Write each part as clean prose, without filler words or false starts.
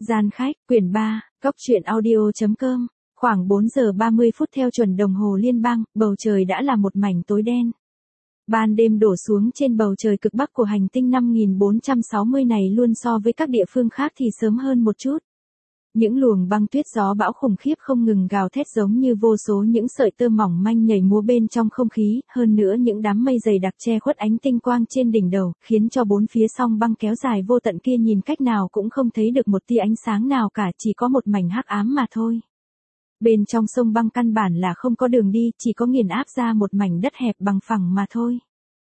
Gian khách, quyển 3, Cóc truyện audio.com, khoảng 4 giờ 30 phút theo chuẩn đồng hồ liên bang, bầu trời đã là một mảnh tối đen. Ban đêm đổ xuống trên bầu trời cực bắc của hành tinh 5460 này luôn so với các địa phương khác thì sớm hơn một chút. Những luồng băng tuyết gió bão khủng khiếp không ngừng gào thét giống như vô số những sợi tơ mỏng manh nhảy múa bên trong không khí, hơn nữa những đám mây dày đặc che khuất ánh tinh quang trên đỉnh đầu, khiến cho bốn phía song băng kéo dài vô tận kia nhìn cách nào cũng không thấy được một tia ánh sáng nào cả, chỉ có một mảnh hắc ám mà thôi. Bên trong sông băng căn bản là không có đường đi, chỉ có nghiền áp ra một mảnh đất hẹp bằng phẳng mà thôi.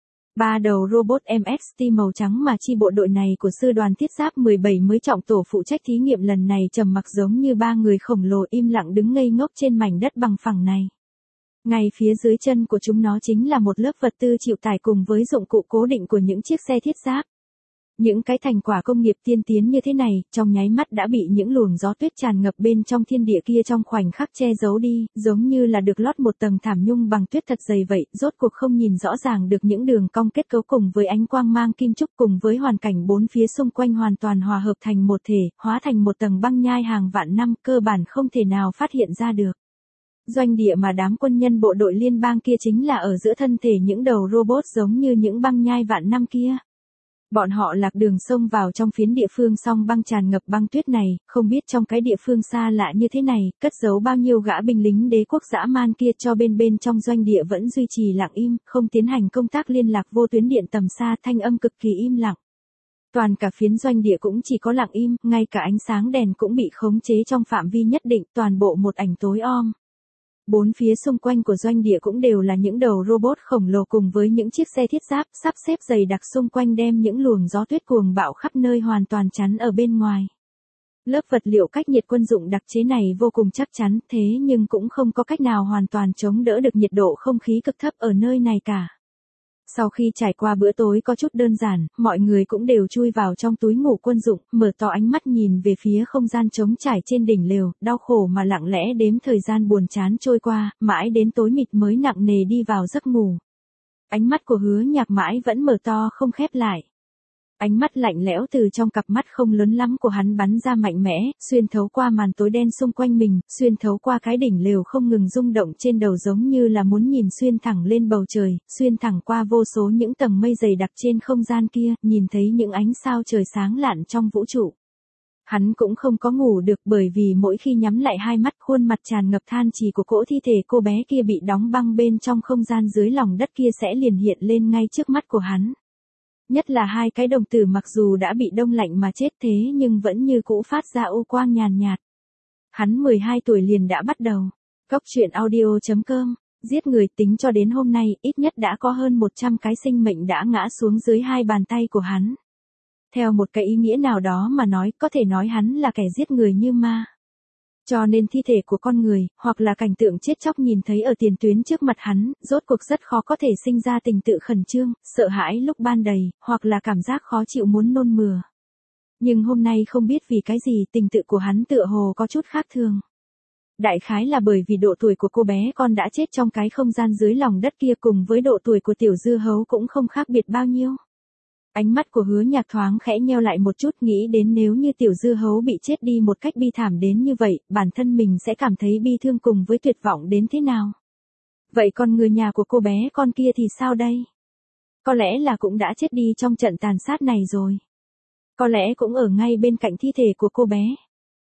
Ba đầu robot MXT màu trắng mà chi bộ đội này của sư đoàn thiết giáp 17 mới trọng tổ phụ trách thí nghiệm lần này trầm mặc giống như ba người khổng lồ im lặng đứng ngây ngốc trên mảnh đất bằng phẳng này. Ngay phía dưới chân của chúng nó chính là một lớp vật tư chịu tải cùng với dụng cụ cố định của những chiếc xe thiết giáp. Những cái thành quả công nghiệp tiên tiến như thế này, trong nháy mắt đã bị những luồng gió tuyết tràn ngập bên trong thiên địa kia trong khoảnh khắc che giấu đi, giống như là được lót một tầng thảm nhung bằng tuyết thật dày vậy, rốt cuộc không nhìn rõ ràng được những đường cong kết cấu cùng với ánh quang mang kim trúc cùng với hoàn cảnh bốn phía xung quanh hoàn toàn hòa hợp thành một thể, hóa thành một tầng băng nhai hàng vạn năm, cơ bản không thể nào phát hiện ra được. Doanh địa mà đám quân nhân bộ đội liên bang kia chính là ở giữa thân thể những đầu robot giống như những băng nhai vạn năm kia. Bọn họ lạc đường xông vào trong phiến địa phương song băng tràn ngập băng tuyết này, không biết trong cái địa phương xa lạ như thế này, cất giấu bao nhiêu gã binh lính đế quốc dã man kia cho bên trong doanh địa vẫn duy trì lặng im, không tiến hành công tác liên lạc vô tuyến điện tầm xa, thanh âm cực kỳ im lặng. Toàn cả phiến doanh địa cũng chỉ có lặng im, ngay cả ánh sáng đèn cũng bị khống chế trong phạm vi nhất định, toàn bộ một ảnh tối om. Bốn phía xung quanh của doanh địa cũng đều là những đầu robot khổng lồ cùng với những chiếc xe thiết giáp sắp xếp dày đặc xung quanh đem những luồng gió tuyết cuồng bạo khắp nơi hoàn toàn chắn ở bên ngoài. Lớp vật liệu cách nhiệt quân dụng đặc chế này vô cùng chắc chắn, thế nhưng cũng không có cách nào hoàn toàn chống đỡ được nhiệt độ không khí cực thấp ở nơi này cả. Sau khi trải qua bữa tối có chút đơn giản, mọi người cũng đều chui vào trong túi ngủ quân dụng, mở to ánh mắt nhìn về phía không gian trống trải trên đỉnh lều, đau khổ mà lặng lẽ đếm thời gian buồn chán trôi qua, mãi đến tối mịt mới nặng nề đi vào giấc ngủ. Ánh mắt của Hứa Nhạc mãi vẫn mở to không khép lại. Ánh mắt lạnh lẽo từ trong cặp mắt không lớn lắm của hắn bắn ra mạnh mẽ, xuyên thấu qua màn tối đen xung quanh mình, xuyên thấu qua cái đỉnh lều không ngừng rung động trên đầu giống như là muốn nhìn xuyên thẳng lên bầu trời, xuyên thẳng qua vô số những tầng mây dày đặc trên không gian kia, nhìn thấy những ánh sao trời sáng lạn trong vũ trụ. Hắn cũng không có ngủ được bởi vì mỗi khi nhắm lại hai mắt khuôn mặt tràn ngập than trì của cỗ thi thể cô bé kia bị đóng băng bên trong không gian dưới lòng đất kia sẽ liền hiện lên ngay trước mắt của hắn. Nhất là hai cái đồng tử mặc dù đã bị đông lạnh mà chết thế nhưng vẫn như cũ phát ra u quang nhàn nhạt. Hắn 12 tuổi liền đã bắt đầu. Cóc truyện audio.com, giết người tính cho đến hôm nay ít nhất đã có hơn 100 cái sinh mệnh đã ngã xuống dưới hai bàn tay của hắn. Theo một cái ý nghĩa nào đó mà nói, có thể nói hắn là kẻ giết người như ma. Cho nên thi thể của con người, hoặc là cảnh tượng chết chóc nhìn thấy ở tiền tuyến trước mặt hắn, rốt cuộc rất khó có thể sinh ra tình tự khẩn trương, sợ hãi lúc ban đầy, hoặc là cảm giác khó chịu muốn nôn mửa. Nhưng hôm nay không biết vì cái gì tình tự của hắn tựa hồ có chút khác thường. Đại khái là bởi vì độ tuổi của cô bé con đã chết trong cái không gian dưới lòng đất kia cùng với độ tuổi của tiểu dư hấu cũng không khác biệt bao nhiêu. Ánh mắt của Hứa Nhạc thoáng khẽ nheo lại một chút nghĩ đến nếu như tiểu dư hấu bị chết đi một cách bi thảm đến như vậy, bản thân mình sẽ cảm thấy bi thương cùng với tuyệt vọng đến thế nào. Vậy còn người nhà của cô bé con kia thì sao đây? Có lẽ là cũng đã chết đi trong trận tàn sát này rồi. Có lẽ cũng ở ngay bên cạnh thi thể của cô bé.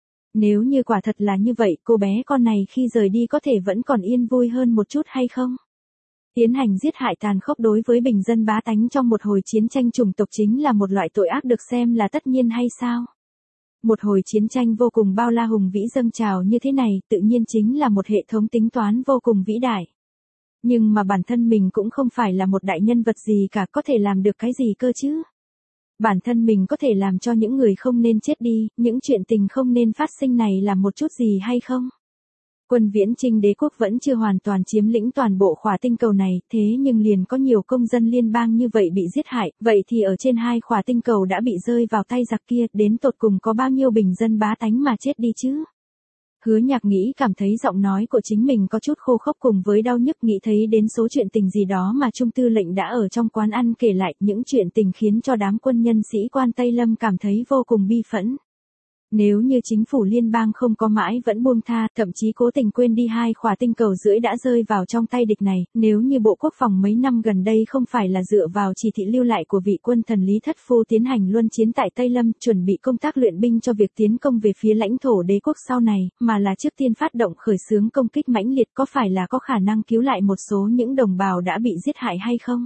Nếu như quả thật là như vậy, cô bé con này khi rời đi có thể vẫn còn yên vui hơn một chút hay không? Tiến hành giết hại tàn khốc đối với bình dân bá tánh trong một hồi chiến tranh chủng tộc chính là một loại tội ác được xem là tất nhiên hay sao? Một hồi chiến tranh vô cùng bao la hùng vĩ dâng trào như thế này tự nhiên chính là một hệ thống tính toán vô cùng vĩ đại. Nhưng mà bản thân mình cũng không phải là một đại nhân vật gì cả, có thể làm được cái gì cơ chứ? Bản thân mình có thể làm cho những người không nên chết đi, những chuyện tình không nên phát sinh này làm một chút gì hay không? Quân viễn chinh đế quốc vẫn chưa hoàn toàn chiếm lĩnh toàn bộ khỏa tinh cầu này, thế nhưng liền có nhiều công dân liên bang như vậy bị giết hại, vậy thì ở trên hai khỏa tinh cầu đã bị rơi vào tay giặc kia, đến tột cùng có bao nhiêu bình dân bá tánh mà chết đi chứ? Hứa Nhạc nghĩ cảm thấy giọng nói của chính mình có chút khô khốc cùng với đau nhức, nghĩ thấy đến số chuyện tình gì đó mà Trung tư lệnh đã ở trong quán ăn kể lại, những chuyện tình khiến cho đám quân nhân sĩ quan Tây Lâm cảm thấy vô cùng bi phẫn. Nếu như chính phủ liên bang không có mãi vẫn buông tha, thậm chí cố tình quên đi 2 khỏa tinh cầu rưỡi đã rơi vào trong tay địch này, nếu như Bộ Quốc phòng mấy năm gần đây không phải là dựa vào chỉ thị lưu lại của vị quân thần Lý Thất Phu tiến hành luân chiến tại Tây Lâm, chuẩn bị công tác luyện binh cho việc tiến công về phía lãnh thổ đế quốc sau này, mà là trước tiên phát động khởi xướng công kích mãnh liệt, có phải là có khả năng cứu lại một số những đồng bào đã bị giết hại hay không?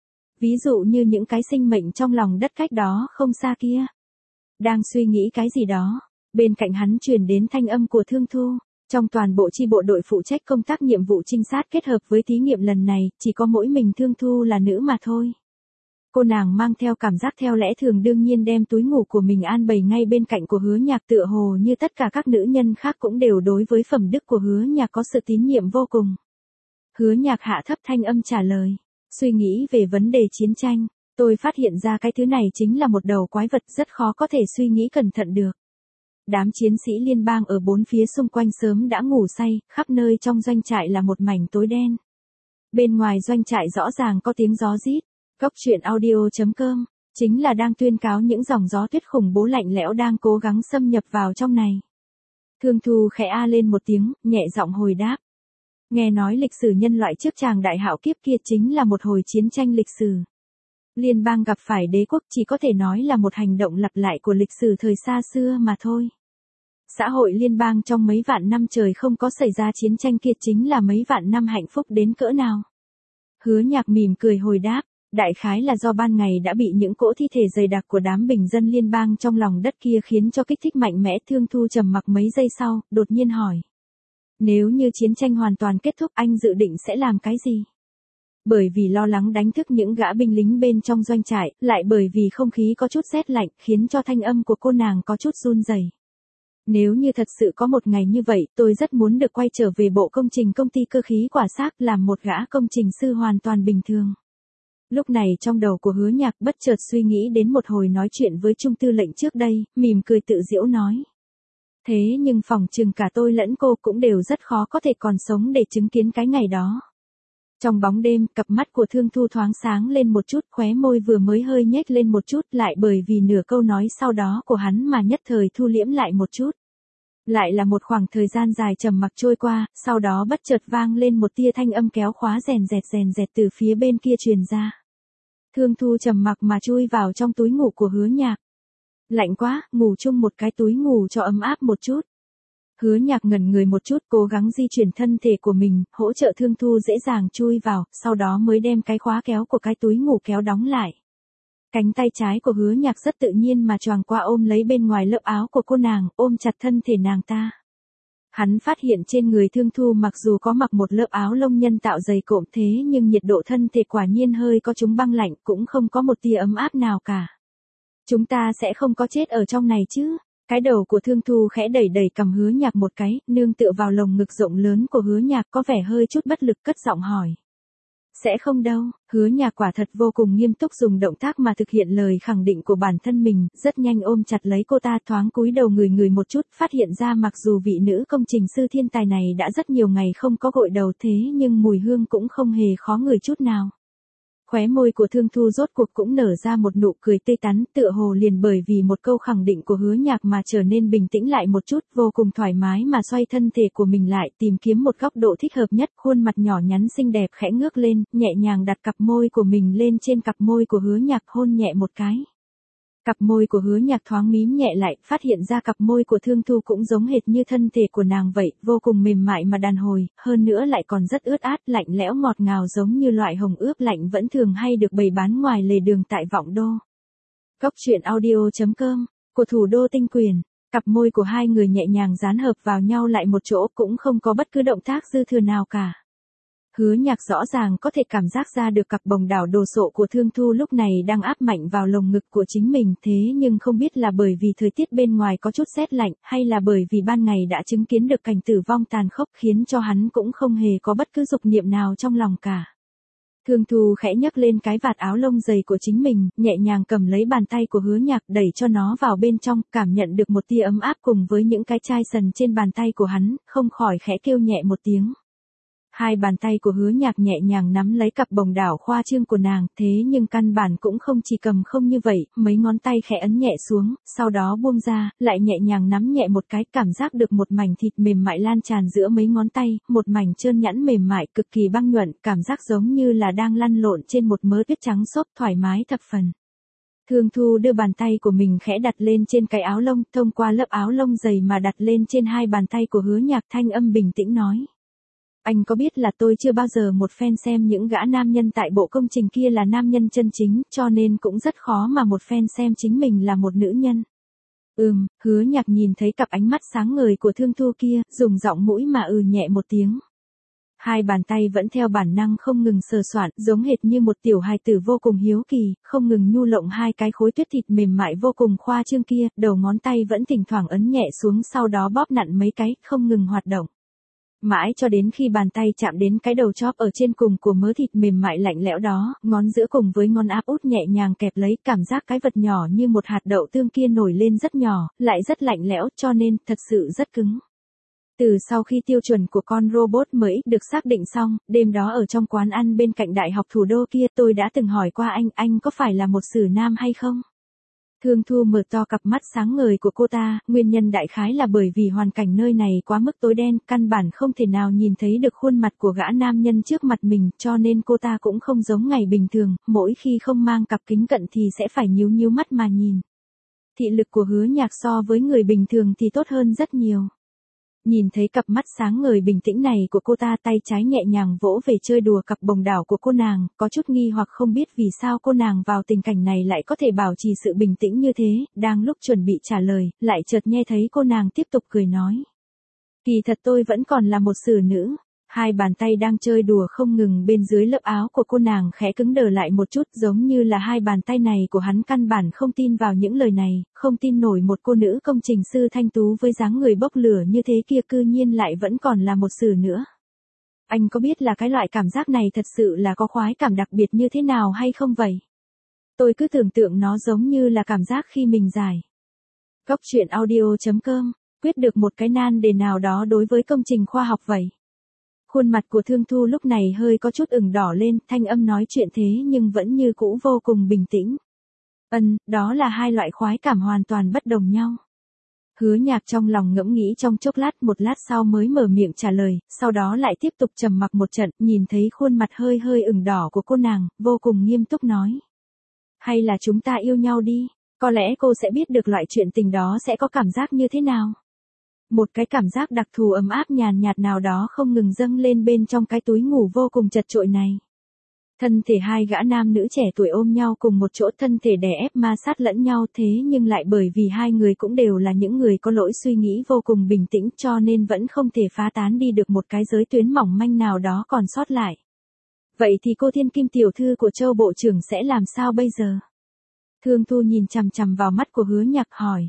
Ví dụ như những cái sinh mệnh trong lòng đất cách đó không xa kia. Đang suy nghĩ cái gì đó, bên cạnh hắn truyền đến thanh âm của Thương Thu. Trong toàn bộ chi bộ đội phụ trách công tác nhiệm vụ trinh sát kết hợp với thí nghiệm lần này, chỉ có mỗi mình Thương Thu là nữ mà thôi. Cô nàng mang theo cảm giác theo lẽ thường đương nhiên đem túi ngủ của mình an bày ngay bên cạnh của Hứa Nhạc, tựa hồ như tất cả các nữ nhân khác cũng đều đối với phẩm đức của Hứa Nhạc có sự tín nhiệm vô cùng. Hứa Nhạc hạ thấp thanh âm trả lời, suy nghĩ về vấn đề chiến tranh, tôi phát hiện ra cái thứ này chính là một đầu quái vật rất khó có thể suy nghĩ cẩn thận được. Đám chiến sĩ liên bang ở bốn phía xung quanh sớm đã ngủ say, khắp nơi trong doanh trại là một mảnh tối đen. Bên ngoài doanh trại rõ ràng có tiếng gió rít. Góc truyện audio.com chính là đang tuyên cáo những dòng gió tuyết khủng bố lạnh lẽo đang cố gắng xâm nhập vào trong này. Thương Thu khẽ a lên một tiếng, nhẹ giọng hồi đáp. Nghe nói lịch sử nhân loại trước tràng đại hạo kiếp kia chính là một hồi chiến tranh lịch sử. Liên bang gặp phải đế quốc chỉ có thể nói là một hành động lặp lại của lịch sử thời xa xưa mà thôi. Xã hội liên bang trong mấy vạn năm trời không có xảy ra chiến tranh kia chính là mấy vạn năm hạnh phúc đến cỡ nào. Hứa Nhạc mỉm cười hồi đáp, đại khái là do ban ngày đã bị những cỗ thi thể dày đặc của đám bình dân liên bang trong lòng đất kia khiến cho kích thích mạnh mẽ. Thương Thu trầm mặc mấy giây sau, đột nhiên hỏi. Nếu như chiến tranh hoàn toàn kết thúc anh dự định sẽ làm cái gì? Bởi vì lo lắng đánh thức những gã binh lính bên trong doanh trại, lại bởi vì không khí có chút rét lạnh khiến cho thanh âm của cô nàng có chút run rẩy. Nếu như thật sự có một ngày như vậy, tôi rất muốn được quay trở về bộ công trình công ty cơ khí quả xác làm một gã công trình sư hoàn toàn bình thường. Lúc này trong đầu của Hứa Nhạc bất chợt suy nghĩ đến một hồi nói chuyện với Trung tư lệnh trước đây, mỉm cười tự giễu nói. Thế nhưng phỏng chừng cả tôi lẫn cô cũng đều rất khó có thể còn sống để chứng kiến cái ngày đó. Trong bóng đêm, cặp mắt của Thương Thu thoáng sáng lên một chút, khóe môi vừa mới hơi nhếch lên một chút, lại bởi vì nửa câu nói sau đó của hắn mà nhất thời thu liễm lại một chút. Lại là một khoảng thời gian dài trầm mặc trôi qua, sau đó bất chợt vang lên một tia thanh âm kéo khóa rèn rẹt từ phía bên kia truyền ra. Thương Thu trầm mặc mà chui vào trong túi ngủ của Hứa Nhạc. Lạnh quá, ngủ chung một cái túi ngủ cho ấm áp một chút. Hứa Nhạc ngẩn người một chút, cố gắng di chuyển thân thể của mình, hỗ trợ Thương Thu dễ dàng chui vào, sau đó mới đem cái khóa kéo của cái túi ngủ kéo đóng lại. Cánh tay trái của Hứa Nhạc rất tự nhiên mà choàng qua ôm lấy bên ngoài lớp áo của cô nàng, ôm chặt thân thể nàng ta. Hắn phát hiện trên người Thương Thu mặc dù có mặc một lớp áo lông nhân tạo dày cộm thế nhưng nhiệt độ thân thể quả nhiên hơi có chúng băng lạnh, cũng không có một tia ấm áp nào cả. Chúng ta sẽ không có chết ở trong này chứ? Cái đầu của Thương Thu khẽ đẩy cầm Hứa Nhạc một cái, nương tựa vào lồng ngực rộng lớn của Hứa Nhạc có vẻ hơi chút bất lực cất giọng hỏi. Sẽ không đâu, Hứa Nhạc quả thật vô cùng nghiêm túc dùng động tác mà thực hiện lời khẳng định của bản thân mình, rất nhanh ôm chặt lấy cô ta, thoáng cúi đầu người một chút, phát hiện ra mặc dù vị nữ công trình sư thiên tài này đã rất nhiều ngày không có gội đầu thế nhưng mùi hương cũng không hề khó ngửi chút nào. Khóe môi của Thương Thu rốt cuộc cũng nở ra một nụ cười tươi tắn, tựa hồ liền bởi vì một câu khẳng định của Hứa Nhạc mà trở nên bình tĩnh lại một chút, vô cùng thoải mái mà xoay thân thể của mình lại, tìm kiếm một góc độ thích hợp nhất, khuôn mặt nhỏ nhắn xinh đẹp khẽ ngước lên, nhẹ nhàng đặt cặp môi của mình lên trên cặp môi của Hứa Nhạc, hôn nhẹ một cái. Cặp môi của Hứa Nhạc thoáng mím nhẹ lại, phát hiện ra cặp môi của Thương Thu cũng giống hệt như thân thể của nàng vậy, vô cùng mềm mại mà đàn hồi, hơn nữa lại còn rất ướt át, lạnh lẽo ngọt ngào giống như loại hồng ướp lạnh vẫn thường hay được bày bán ngoài lề đường tại Vọng Đô. Góc truyện audio.com, của thủ đô tinh quyền, cặp môi của hai người nhẹ nhàng dán hợp vào nhau lại một chỗ, cũng không có bất cứ động tác dư thừa nào cả. Hứa Nhạc rõ ràng có thể cảm giác ra được cặp bồng đảo đồ sộ của Thương Thu lúc này đang áp mạnh vào lồng ngực của chính mình, thế nhưng không biết là bởi vì thời tiết bên ngoài có chút rét lạnh, hay là bởi vì ban ngày đã chứng kiến được cảnh tử vong tàn khốc khiến cho hắn cũng không hề có bất cứ dục niệm nào trong lòng cả. Thương Thu khẽ nhấc lên cái vạt áo lông dày của chính mình, nhẹ nhàng cầm lấy bàn tay của Hứa Nhạc đẩy cho nó vào bên trong, cảm nhận được một tia ấm áp cùng với những cái chai sần trên bàn tay của hắn, không khỏi khẽ kêu nhẹ một tiếng. Hai bàn tay của Hứa Nhạc nhẹ nhàng nắm lấy cặp bồng đảo khoa trương của nàng, thế nhưng căn bản cũng không chỉ cầm không như vậy, mấy ngón tay khẽ ấn nhẹ xuống, sau đó buông ra, lại nhẹ nhàng nắm nhẹ một cái, cảm giác được một mảnh thịt mềm mại lan tràn giữa mấy ngón tay, một mảnh trơn nhẵn mềm mại cực kỳ băng nhuận, cảm giác giống như là đang lăn lộn trên một mớ tuyết trắng xốp, thoải mái thập phần. Thương Thu đưa bàn tay của mình khẽ đặt lên trên cái áo lông, thông qua lớp áo lông dày mà đặt lên trên hai bàn tay của Hứa Nhạc, thanh âm bình tĩnh nói. Anh có biết là tôi chưa bao giờ một phen xem những gã nam nhân tại bộ công trình kia là nam nhân chân chính, cho nên cũng rất khó mà một phen xem chính mình là một nữ nhân. Hứa Nhạc nhìn thấy cặp ánh mắt sáng ngời của Thương Thu kia, dùng giọng mũi mà nhẹ một tiếng. Hai bàn tay vẫn theo bản năng không ngừng sờ soạn, giống hệt như một tiểu hài tử vô cùng hiếu kỳ, không ngừng nhu lộng hai cái khối tuyết thịt mềm mại vô cùng khoa trương kia, đầu ngón tay vẫn thỉnh thoảng ấn nhẹ xuống, sau đó bóp nặn mấy cái, không ngừng hoạt động. Mãi cho đến khi bàn tay chạm đến cái đầu chóp ở trên cùng của mớ thịt mềm mại lạnh lẽo đó, ngón giữa cùng với ngón áp út nhẹ nhàng kẹp lấy, cảm giác cái vật nhỏ như một hạt đậu tương kia nổi lên rất nhỏ, lại rất lạnh lẽo, cho nên thật sự rất cứng. Từ sau khi tiêu chuẩn của con robot mới được xác định xong, đêm đó ở trong quán ăn bên cạnh đại học thủ đô kia, tôi đã từng hỏi qua anh có phải là một xử nam hay không? Thương Thu mở to cặp mắt sáng ngời của cô ta, nguyên nhân đại khái là bởi vì hoàn cảnh nơi này quá mức tối đen, căn bản không thể nào nhìn thấy được khuôn mặt của gã nam nhân trước mặt mình, cho nên cô ta cũng không giống ngày bình thường, mỗi khi không mang cặp kính cận thì sẽ phải nhíu nhíu mắt mà nhìn. Thị lực của Hứa Nhạc so với người bình thường thì tốt hơn rất nhiều. Nhìn thấy cặp mắt sáng ngời bình tĩnh này của cô ta, tay trái nhẹ nhàng vỗ về chơi đùa cặp bồng đảo của cô nàng, có chút nghi hoặc không biết vì sao cô nàng vào tình cảnh này lại có thể bảo trì sự bình tĩnh như thế, đang lúc chuẩn bị trả lời, lại chợt nghe thấy cô nàng tiếp tục cười nói. Kỳ thật tôi vẫn còn là một xử nữ. Hai bàn tay đang chơi đùa không ngừng bên dưới lớp áo của cô nàng khẽ cứng đờ lại một chút, giống như là hai bàn tay này của hắn căn bản không tin vào những lời này, không tin nổi một cô nữ công trình sư thanh tú với dáng người bốc lửa như thế kia cư nhiên lại vẫn còn là một xử nữa. Anh có biết là cái loại cảm giác này thật sự là có khoái cảm đặc biệt như thế nào hay không vậy? Tôi cứ tưởng tượng nó giống như là cảm giác khi mình giải. Góc truyện audio.com, quyết được một cái nan đề nào đó đối với công trình khoa học vậy. Khuôn mặt của Thương Thu lúc này hơi có chút ửng đỏ lên, thanh âm nói chuyện thế nhưng vẫn như cũ vô cùng bình tĩnh. Đó là hai loại khoái cảm hoàn toàn bất đồng nhau. Hứa Nhạc trong lòng ngẫm nghĩ trong chốc lát, một lát sau mới mở miệng trả lời, sau đó lại tiếp tục trầm mặc một trận, nhìn thấy khuôn mặt hơi hơi ửng đỏ của cô nàng, vô cùng nghiêm túc nói. Hay là chúng ta yêu nhau đi, có lẽ cô sẽ biết được loại chuyện tình đó sẽ có cảm giác như thế nào. Một cái cảm giác đặc thù ấm áp nhàn nhạt nào đó không ngừng dâng lên bên trong cái túi ngủ vô cùng chật chội này. Thân thể hai gã nam nữ trẻ tuổi ôm nhau cùng một chỗ, thân thể đè ép ma sát lẫn nhau, thế nhưng lại bởi vì hai người cũng đều là những người có lỗi suy nghĩ vô cùng bình tĩnh, cho nên vẫn không thể phá tán đi được một cái giới tuyến mỏng manh nào đó còn sót lại. Vậy thì cô thiên kim tiểu thư của Châu bộ trưởng sẽ làm sao bây giờ? Thương Thu nhìn chằm chằm vào mắt của Hứa Nhạc hỏi.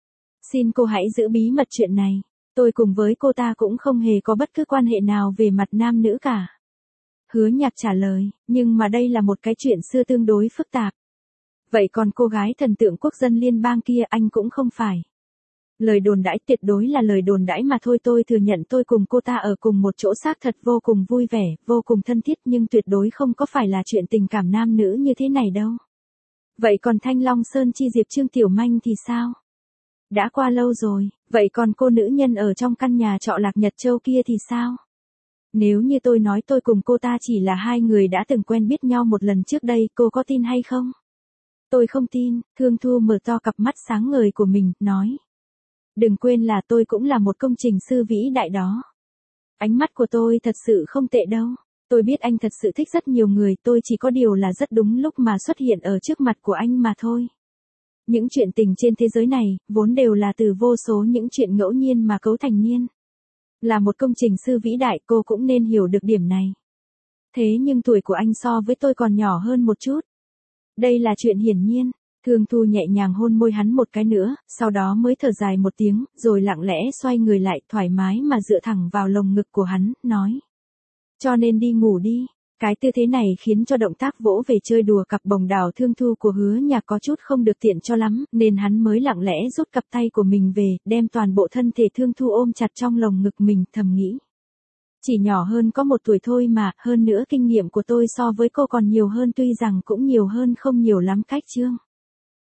Xin cô hãy giữ bí mật chuyện này, tôi cùng với cô ta cũng không hề có bất cứ quan hệ nào về mặt nam nữ cả. Hứa Nhạc trả lời, nhưng mà đây là một cái chuyện xưa tương đối phức tạp. Vậy còn cô gái thần tượng quốc dân liên bang kia anh cũng không phải. Lời đồn đãi tuyệt đối là lời đồn đãi mà thôi, tôi thừa nhận tôi cùng cô ta ở cùng một chỗ xác thật vô cùng vui vẻ, vô cùng thân thiết, nhưng tuyệt đối không có phải là chuyện tình cảm nam nữ như thế này đâu. Vậy còn Thanh Long Sơn Chi Diệp Trương Tiểu Manh thì sao? Đã qua lâu rồi, vậy còn cô nữ nhân ở trong căn nhà trọ Lạc Nhật Châu kia thì sao? Nếu như tôi nói tôi cùng cô ta chỉ là hai người đã từng quen biết nhau một lần trước đây, cô có tin hay không? Tôi không tin, Thương Thu mở to cặp mắt sáng ngời của mình, nói. Đừng quên là tôi cũng là một công trình sư vĩ đại đó. Ánh mắt của tôi thật sự không tệ đâu. Tôi biết anh thật sự thích rất nhiều người, tôi chỉ có điều là rất đúng lúc mà xuất hiện ở trước mặt của anh mà thôi. Những chuyện tình trên thế giới này, vốn đều là từ vô số những chuyện ngẫu nhiên mà cấu thành nhiên. Là một công trình sư vĩ đại, cô cũng nên hiểu được điểm này. Thế nhưng tuổi của anh so với tôi còn nhỏ hơn một chút. Đây là chuyện hiển nhiên. Thương Thu nhẹ nhàng hôn môi hắn một cái nữa, sau đó mới thở dài một tiếng, rồi lặng lẽ xoay người lại, thoải mái mà dựa thẳng vào lồng ngực của hắn, nói. Cho nên đi ngủ đi. Cái tư thế này khiến cho động tác vỗ về chơi đùa cặp bồng đào Thương Thu của Hứa Nhạc có chút không được tiện cho lắm, nên hắn mới lặng lẽ rút cặp tay của mình về, đem toàn bộ thân thể Thương Thu ôm chặt trong lồng ngực mình, thầm nghĩ. Chỉ nhỏ hơn có 1 tuổi thôi mà, hơn nữa kinh nghiệm của tôi so với cô còn nhiều hơn tuy rằng cũng nhiều hơn không nhiều lắm cách Trương.